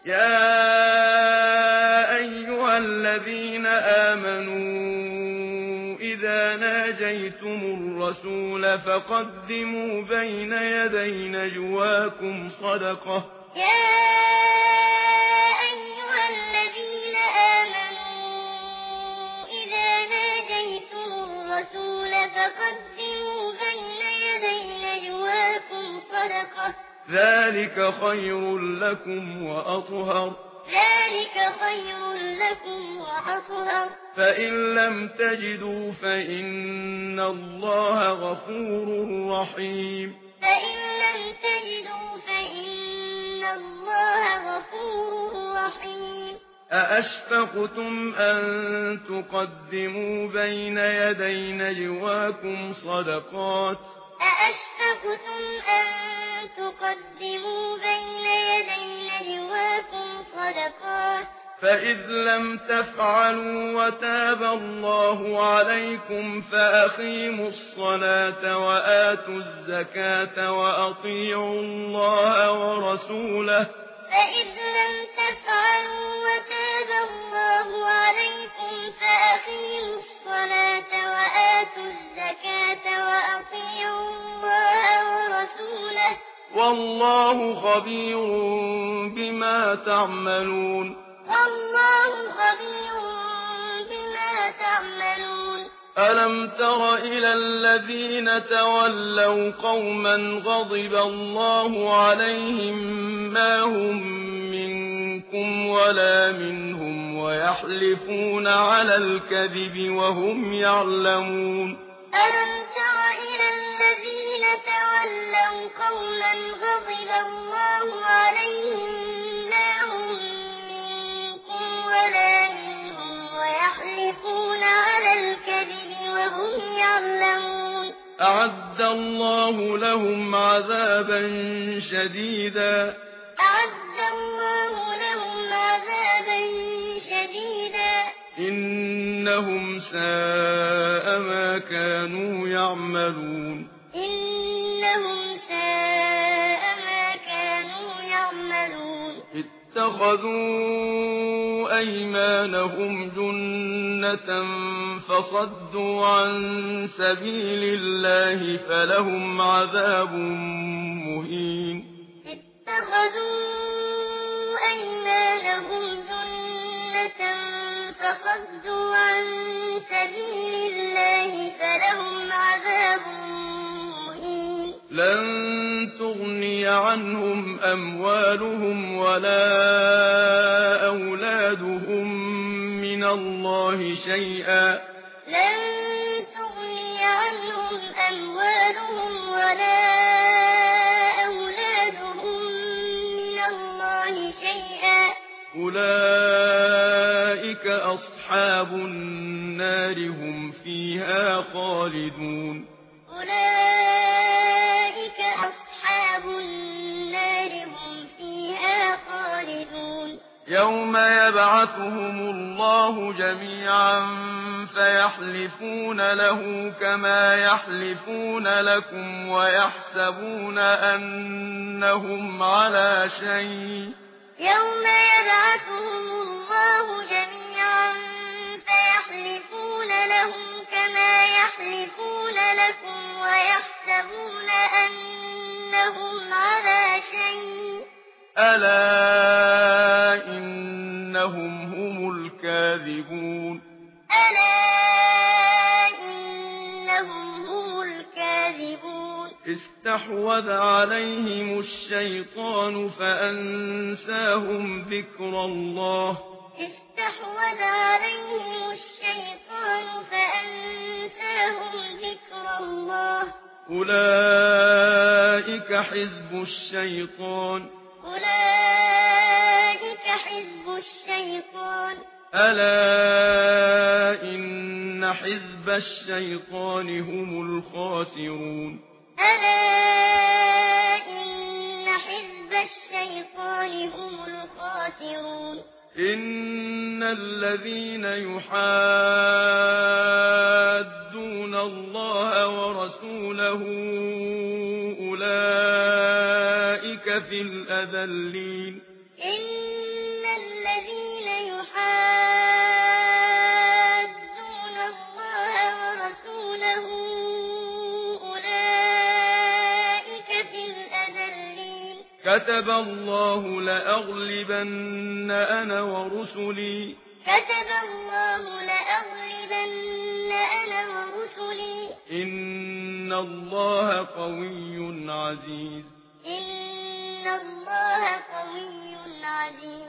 يَا أَيُّهَا الَّذِينَ آمَنُوا إِذَا نَاجَيْتُمُ الرَّسُولَ فَقَدِّمُوا بَيْنَ يَدَيْ نَجْوَاكُمْ صَدَقَةً ذَٰلِكَ خَيْرٌ لَّكُمْ وَأَطْهَرُ فَإِن لَّمْ تَجِدُوا فَإِنَّ اللَّهَ غَفُورٌ رَّحِيمٌ أَأَشْفَقْتُمْ أَن تُقَدِّمُوا بَيْنَ يَدَيْ نَجْوَاكُمْ صَدَقَاتٍ فَإِذْ لَمْ تَفْعَلُوا وَتَابَ اللَّهُ عَلَيْكُمْ فَأَقِيمُوا الصَّلَاةَ وَآتُوا الزَّكَاةَ وَأَطِيعُوا اللَّهَ وَرَسُولَهُ وَاللَّهُ خَبِيرٌ بِمَا تَعْمَلُونَ أَلَمْ تَرَ إِلَى الَّذِينَ تَوَلَّوْا قَوْمًا غَضِبَ اللَّهُ عَلَيْهِم مَّا هُم مِّنكُمْ وَلَا مِنْهُمْ وَيَحْلِفُونَ عَلَى الْكَذِبِ وَهُمْ يَعْلَمُونَ أَعَدَّ الله لهم عذابا شديدا إنهم ساء ما كانوا يعملون اتخذوا أيمانهم جنة فصدوا عن سبيل الله فلهم عذاب مهين لن تغني عنهم أموالهم ولا أولادهم من الله شيئا أولئك أصحاب النار هم فيها خالدون يوم يبعثهم الله جميعا فيحلفون له كما يحلفون لكم ويحسبون أنهم على شيء ألا إنهم هم الكاذبون استحوذ عليهم الشيطان فأنساهم ذكر الله أولئك حزب الشيطان ألا إن حزب الشيطان هم الخاسرون إن الذين يحادون الله ورسوله أولئك في الأذلين الذين يحادون الله ورسوله أولئك في الأذلين كتب الله لأغلبن أنا ورسلي إن الله قوي عزيز